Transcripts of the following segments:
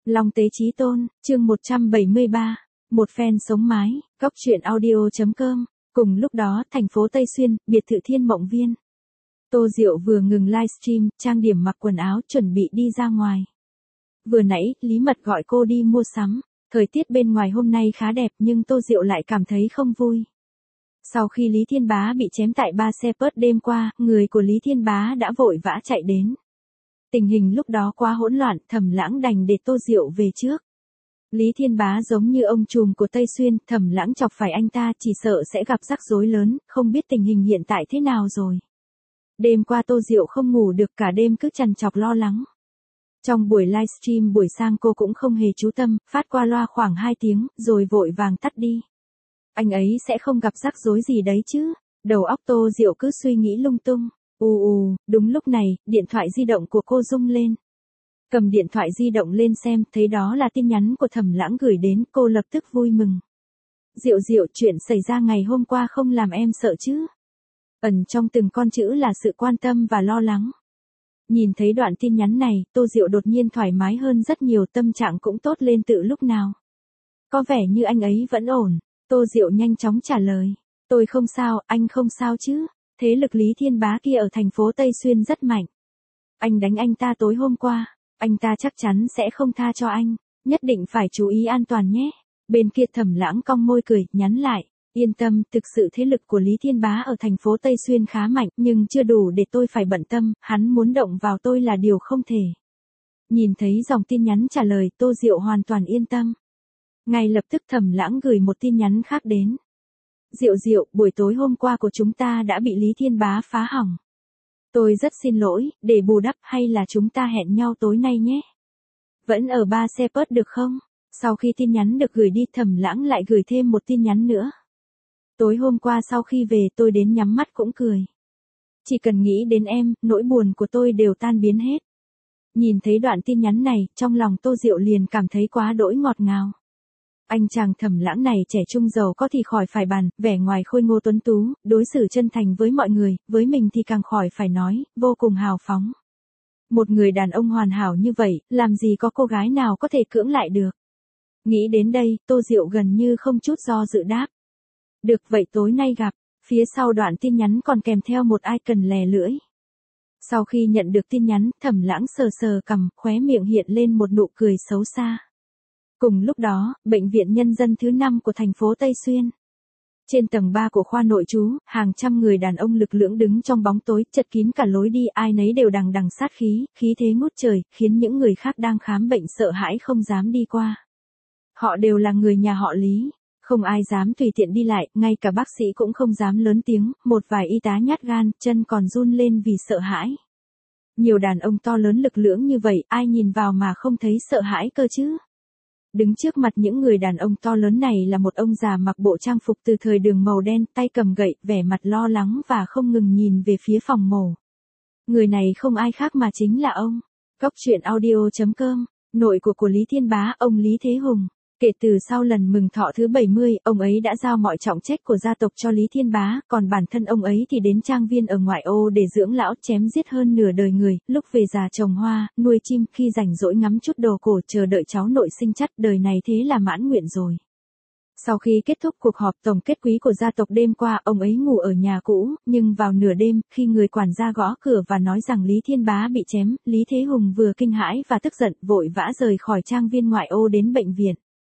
Long Tế Chí Tôn, chương 173, một fan sống mái, góc truyện audio.com. Cùng lúc đó, thành phố Tây Xuyên, biệt thự Thiên Mộng Viên. Tô Diệu vừa ngừng livestream, trang điểm mặc quần áo chuẩn bị đi ra ngoài. Vừa nãy, Lý Mật gọi cô đi mua sắm. Thời tiết bên ngoài hôm nay khá đẹp nhưng Tô Diệu lại cảm thấy không vui. Sau khi Lý Thiên Bá bị chém tại Ba Xe Pớt đêm qua, người của Lý Thiên Bá đã vội vã chạy đến. Tình hình lúc đó quá hỗn loạn, Thẩm Lãng đành để Tô Diệu về trước. Lý Thiên Bá giống như ông trùm của Tây Xuyên, Thẩm Lãng chọc phải anh ta chỉ sợ sẽ gặp rắc rối lớn, không biết tình hình hiện tại thế nào rồi. Đêm qua Tô Diệu không ngủ được cả đêm cứ trằn trọc lo lắng. Trong buổi livestream buổi sang cô cũng không hề chú tâm, phát qua loa khoảng 2 tiếng, rồi vội vàng tắt đi. Anh ấy sẽ không gặp rắc rối gì đấy chứ, đầu óc Tô Diệu cứ suy nghĩ lung tung. Đúng lúc này, điện thoại di động của cô rung lên. Cầm điện thoại di động lên xem, thấy đó là tin nhắn của Thẩm Lãng gửi đến, cô lập tức vui mừng. Diệu Diệu, chuyện xảy ra ngày hôm qua không làm em sợ chứ? Ẩn trong từng con chữ là sự quan tâm và lo lắng. Nhìn thấy đoạn tin nhắn này, Tô Diệu đột nhiên thoải mái hơn rất nhiều, tâm trạng cũng tốt lên tự lúc nào. Có vẻ như anh ấy vẫn ổn. Tô Diệu nhanh chóng trả lời. Tôi không sao, anh không sao chứ? Thế lực Lý Thiên Bá kia ở thành phố Tây Xuyên rất mạnh. Anh đánh anh ta tối hôm qua, anh ta chắc chắn sẽ không tha cho anh, nhất định phải chú ý an toàn nhé. Bên kia Thẩm Lãng cong môi cười, nhắn lại, yên tâm, thực sự thế lực của Lý Thiên Bá ở thành phố Tây Xuyên khá mạnh, nhưng chưa đủ để tôi phải bận tâm, hắn muốn động vào tôi là điều không thể. Nhìn thấy dòng tin nhắn trả lời, Tô Diệu hoàn toàn yên tâm. Ngay lập tức Thẩm Lãng gửi một tin nhắn khác đến. Diệu Diệu, buổi tối hôm qua của chúng ta đã bị Lý Thiên Bá phá hỏng. Tôi rất xin lỗi, để bù đắp hay là chúng ta hẹn nhau tối nay nhé. Vẫn ở Ba Xe Pớt được không? Sau khi tin nhắn được gửi đi, Thẩm Lãng lại gửi thêm một tin nhắn nữa. Tối hôm qua sau khi về tôi đến nhắm mắt cũng cười. Chỉ cần nghĩ đến em, nỗi buồn của tôi đều tan biến hết. Nhìn thấy đoạn tin nhắn này, trong lòng Tô Diệu liền cảm thấy quá đỗi ngọt ngào. Anh chàng Thẩm Lãng này trẻ trung giàu có thì khỏi phải bàn, vẻ ngoài khôi ngô tuấn tú, đối xử chân thành với mọi người, với mình thì càng khỏi phải nói, vô cùng hào phóng. Một người đàn ông hoàn hảo như vậy, làm gì có cô gái nào có thể cưỡng lại được. Nghĩ đến đây, Tô Diệu gần như không chút do dự đáp. Được vậy tối nay gặp, phía sau đoạn tin nhắn còn kèm theo một icon lè lưỡi. Sau khi nhận được tin nhắn, Thẩm Lãng sờ sờ cằm, khóe miệng hiện lên một nụ cười xấu xa. Cùng lúc đó, Bệnh viện Nhân dân thứ 5 của thành phố Tây Xuyên. Trên tầng 3 của khoa nội trú, hàng trăm người đàn ông lực lưỡng đứng trong bóng tối, chật kín cả lối đi, ai nấy đều đằng đằng sát khí, khí thế ngút trời, khiến những người khác đang khám bệnh sợ hãi không dám đi qua. Họ đều là người nhà họ Lý, không ai dám tùy tiện đi lại, ngay cả bác sĩ cũng không dám lớn tiếng, một vài y tá nhát gan, chân còn run lên vì sợ hãi. Nhiều đàn ông to lớn lực lưỡng như vậy, ai nhìn vào mà không thấy sợ hãi cơ chứ? Đứng trước mặt những người đàn ông to lớn này là một ông già mặc bộ trang phục từ thời Đường màu đen, tay cầm gậy, vẻ mặt lo lắng và không ngừng nhìn về phía phòng mổ. Người này không ai khác mà chính là ông. Góc truyện audio.com, nội của Lý Thiên Bá, ông Lý Thế Hùng. Kể từ sau lần mừng thọ thứ 70, ông ấy đã giao mọi trọng trách của gia tộc cho Lý Thiên Bá, còn bản thân ông ấy thì đến trang viên ở ngoại ô để dưỡng lão, chém giết hơn nửa đời người, lúc về già trồng hoa, nuôi chim, khi rảnh rỗi ngắm chút đồ cổ, chờ đợi cháu nội sinh chắt, đời này thế là mãn nguyện rồi. Sau khi kết thúc cuộc họp tổng kết quý của gia tộc đêm qua, ông ấy ngủ ở nhà cũ, nhưng vào nửa đêm, khi người quản gia gõ cửa và nói rằng Lý Thiên Bá bị chém, Lý Thế Hùng vừa kinh hãi và tức giận, vội vã rời khỏi trang viên ngoại ô đến bệnh viện.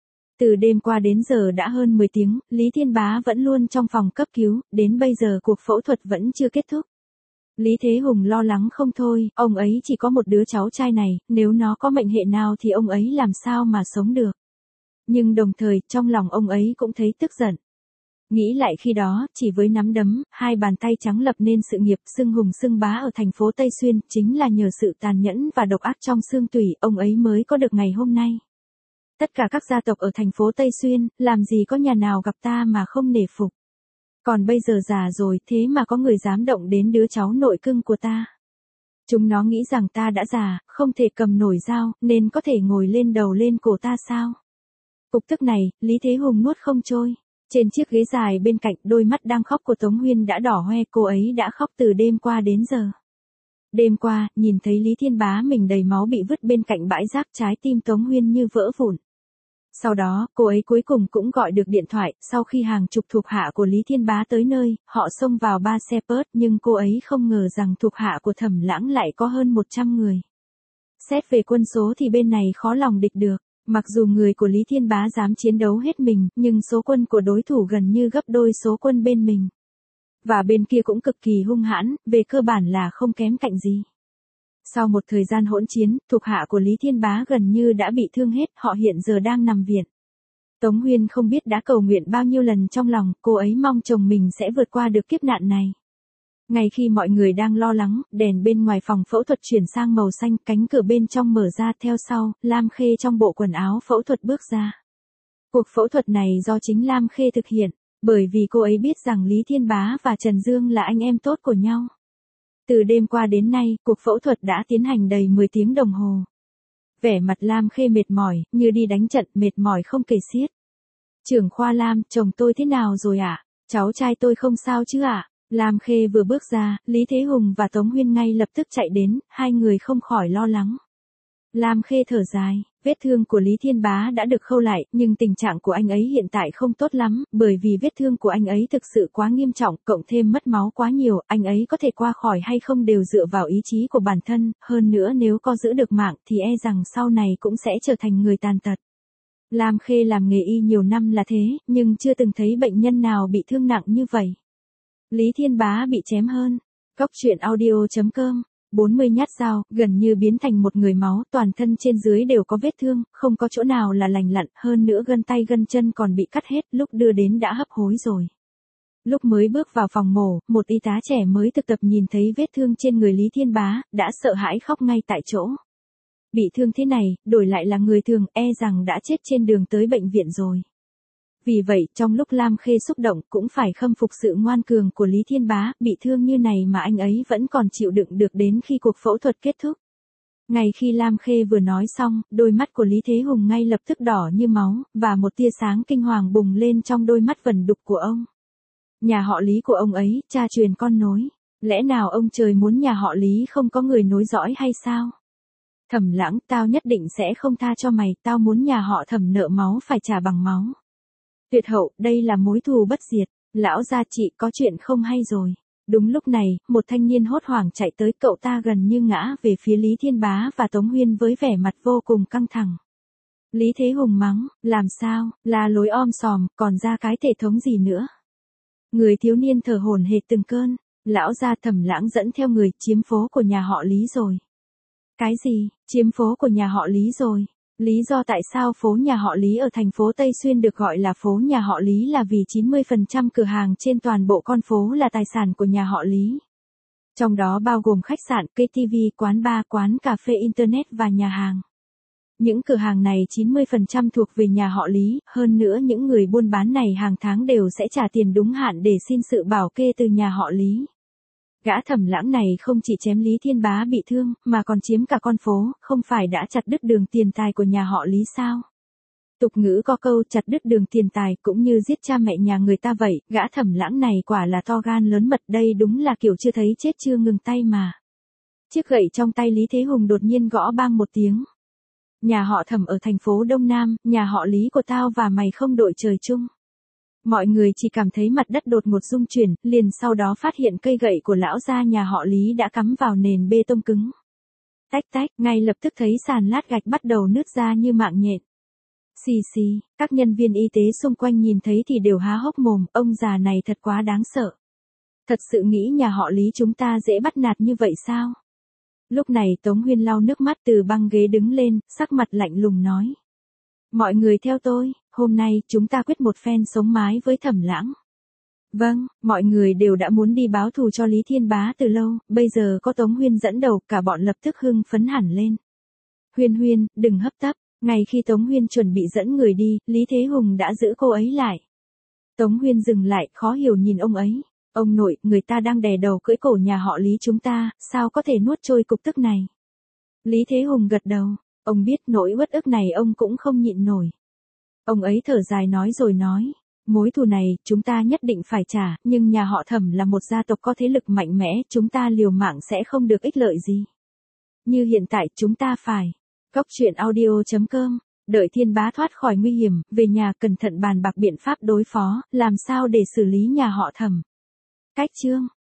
Từ đêm qua đến giờ đã hơn 10 tiếng, Lý Thiên Bá vẫn luôn trong phòng cấp cứu, đến bây giờ cuộc phẫu thuật vẫn chưa kết thúc. Lý Thế Hùng lo lắng không thôi, ông ấy chỉ có một đứa cháu trai này, nếu nó có mệnh hệ nào thì ông ấy làm sao mà sống được. Nhưng đồng thời, trong lòng ông ấy cũng thấy tức giận. Nghĩ lại khi đó, chỉ với nắm đấm, hai bàn tay trắng lập nên sự nghiệp xưng hùng xưng bá ở thành phố Tây Xuyên, chính là nhờ sự tàn nhẫn và độc ác trong xương tủy, ông ấy mới có được ngày hôm nay. Tất cả các gia tộc ở thành phố Tây Xuyên, làm gì có nhà nào gặp ta mà không nể phục. Còn bây giờ già rồi, thế mà có người dám động đến đứa cháu nội cưng của ta. Chúng nó nghĩ rằng ta đã già, không thể cầm nổi dao, nên có thể ngồi lên đầu lên cổ ta sao? Cục tức này, Lý Thế Hùng nuốt không trôi. Trên chiếc ghế dài bên cạnh, đôi mắt đang khóc của Tống Huyên đã đỏ hoe, cô ấy đã khóc từ đêm qua đến giờ. Đêm qua, nhìn thấy Lý Thiên Bá mình đầy máu bị vứt bên cạnh bãi rác, trái tim Tống Huyên như vỡ vụn. Sau đó, cô ấy cuối cùng cũng gọi được điện thoại, sau khi hàng chục thuộc hạ của Lý Thiên Bá tới nơi, họ xông vào 3 xe Pớt, nhưng cô ấy không ngờ rằng thuộc hạ của Thẩm Lãng lại có hơn 100 người. Xét về quân số thì bên này khó lòng địch được, mặc dù người của Lý Thiên Bá dám chiến đấu hết mình, nhưng số quân của đối thủ gần như gấp đôi số quân bên mình. Và bên kia cũng cực kỳ hung hãn, về cơ bản là không kém cạnh gì. Sau một thời gian hỗn chiến, thuộc hạ của Lý Thiên Bá gần như đã bị thương hết, họ hiện giờ đang nằm viện. Tống Huyên không biết đã cầu nguyện bao nhiêu lần trong lòng, cô ấy mong chồng mình sẽ vượt qua được kiếp nạn này. Ngay khi mọi người đang lo lắng, đèn bên ngoài phòng phẫu thuật chuyển sang màu xanh, cánh cửa bên trong mở ra theo sau, Lam Khê trong bộ quần áo phẫu thuật bước ra. Cuộc phẫu thuật này do chính Lam Khê thực hiện, bởi vì cô ấy biết rằng Lý Thiên Bá và Trần Dương là anh em tốt của nhau. Từ đêm qua đến nay, cuộc phẫu thuật đã tiến hành đầy 10 tiếng đồng hồ. Vẻ mặt Lam Khê mệt mỏi, như đi đánh trận, mệt mỏi không kể xiết. Trưởng khoa Lam, chồng tôi thế nào rồi ạ? Cháu trai tôi không sao chứ ạ? Lam Khê vừa bước ra, Lý Thế Hùng và Tống Huyên ngay lập tức chạy đến, hai người không khỏi lo lắng. Lam Khê thở dài, vết thương của Lý Thiên Bá đã được khâu lại, nhưng tình trạng của anh ấy hiện tại không tốt lắm, bởi vì vết thương của anh ấy thực sự quá nghiêm trọng, cộng thêm mất máu quá nhiều, anh ấy có thể qua khỏi hay không đều dựa vào ý chí của bản thân, hơn nữa nếu có giữ được mạng thì e rằng sau này cũng sẽ trở thành người tàn tật. Lam Khê làm nghề y nhiều năm là thế, nhưng chưa từng thấy bệnh nhân nào bị thương nặng như vậy. Lý Thiên Bá bị chém hơn. Cóc truyện audio.com 40 nhát dao, gần như biến thành một người máu, toàn thân trên dưới đều có vết thương, không có chỗ nào là lành lặn, hơn nữa gân tay gân chân còn bị cắt hết, lúc đưa đến đã hấp hối rồi. Lúc mới bước vào phòng mổ, một y tá trẻ mới thực tập nhìn thấy vết thương trên người Lý Thiên Bá, đã sợ hãi khóc ngay tại chỗ. Bị thương thế này, đổi lại là người thường, e rằng đã chết trên đường tới bệnh viện rồi. Vì vậy, trong lúc Lam Khê xúc động cũng phải khâm phục sự ngoan cường của Lý Thiên Bá, bị thương như này mà anh ấy vẫn còn chịu đựng được đến khi cuộc phẫu thuật kết thúc. Ngay khi Lam Khê vừa nói xong, đôi mắt của Lý Thế Hùng ngay lập tức đỏ như máu, và một tia sáng kinh hoàng bùng lên trong đôi mắt vẩn đục của ông. Nhà họ Lý của ông ấy, cha truyền con nối. Lẽ nào ông trời muốn nhà họ Lý không có người nối dõi hay sao? Thẩm Lãng, tao nhất định sẽ không tha cho mày, tao muốn nhà họ Thẩm nợ máu phải trả bằng máu. Tuyệt hậu, đây là mối thù bất diệt. Lão gia chị, có chuyện không hay rồi. Đúng lúc này, một thanh niên hốt hoảng chạy tới, cậu ta gần như ngã về phía Lý Thiên Bá và Tống Huyên với vẻ mặt vô cùng căng thẳng. Lý Thế Hùng mắng, làm sao, la lối om sòm, còn ra cái thể thống gì nữa. Người thiếu niên thở hổn hển từng cơn, lão gia Thẩm Lãng dẫn theo người chiếm phố của nhà họ Lý rồi. Cái gì, chiếm phố của nhà họ Lý rồi? Lý do tại sao phố nhà họ Lý ở thành phố Tây Xuyên được gọi là phố nhà họ Lý là vì 90% cửa hàng trên toàn bộ con phố là tài sản của nhà họ Lý. Trong đó bao gồm khách sạn, KTV, quán bar, quán cà phê internet và nhà hàng. Những cửa hàng này 90% thuộc về nhà họ Lý, hơn nữa những người buôn bán này hàng tháng đều sẽ trả tiền đúng hạn để xin sự bảo kê từ nhà họ Lý. Gã Thẩm Lãng này không chỉ chém Lý Thiên Bá bị thương, mà còn chiếm cả con phố, không phải đã chặt đứt đường tiền tài của nhà họ Lý sao? Tục ngữ có câu chặt đứt đường tiền tài cũng như giết cha mẹ nhà người ta vậy, gã Thẩm Lãng này quả là to gan lớn mật, đây đúng là kiểu chưa thấy chết chưa ngừng tay mà. Chiếc gậy trong tay Lý Thế Hùng đột nhiên gõ bang một tiếng. Nhà họ Thẩm ở thành phố Đông Nam, nhà họ Lý của tao và mày không đội trời chung. Mọi người chỉ cảm thấy mặt đất đột ngột rung chuyển, liền sau đó phát hiện cây gậy của lão gia nhà họ Lý đã cắm vào nền bê tông cứng. Tách tách, ngay lập tức thấy sàn lát gạch bắt đầu nứt ra như mạng nhện. Xì xì, các nhân viên y tế xung quanh nhìn thấy thì đều há hốc mồm, ông già này thật quá đáng sợ. Thật sự nghĩ nhà họ Lý chúng ta dễ bắt nạt như vậy sao? Lúc này Tống Huyên lau nước mắt từ băng ghế đứng lên, sắc mặt lạnh lùng nói. Mọi người theo tôi, hôm nay chúng ta quyết một phen sống mái với Thẩm Lãng. Vâng, mọi người đều đã muốn đi báo thù cho Lý Thiên Bá từ lâu, bây giờ có Tống Huyên dẫn đầu, cả bọn lập tức hưng phấn hẳn lên. Huyên Huyên, đừng hấp tấp, ngay khi Tống Huyên chuẩn bị dẫn người đi, Lý Thế Hùng đã giữ cô ấy lại. Tống Huyên dừng lại, khó hiểu nhìn ông ấy. Ông nội, người ta đang đè đầu cưỡi cổ nhà họ Lý chúng ta, sao có thể nuốt trôi cục tức này? Lý Thế Hùng gật đầu, ông biết nỗi uất ức này ông cũng không nhịn nổi. Ông ấy thở dài nói rồi nói, Mối thù này, chúng ta nhất định phải trả, nhưng nhà họ Thẩm là một gia tộc có thế lực mạnh mẽ, chúng ta liều mạng sẽ không được ích lợi gì. Như hiện tại, chúng ta phải. Góc truyện audio.com. Đợi Thiên Bá thoát khỏi nguy hiểm, về nhà cẩn thận bàn bạc biện pháp đối phó, làm sao để xử lý nhà họ Thẩm. Cách chương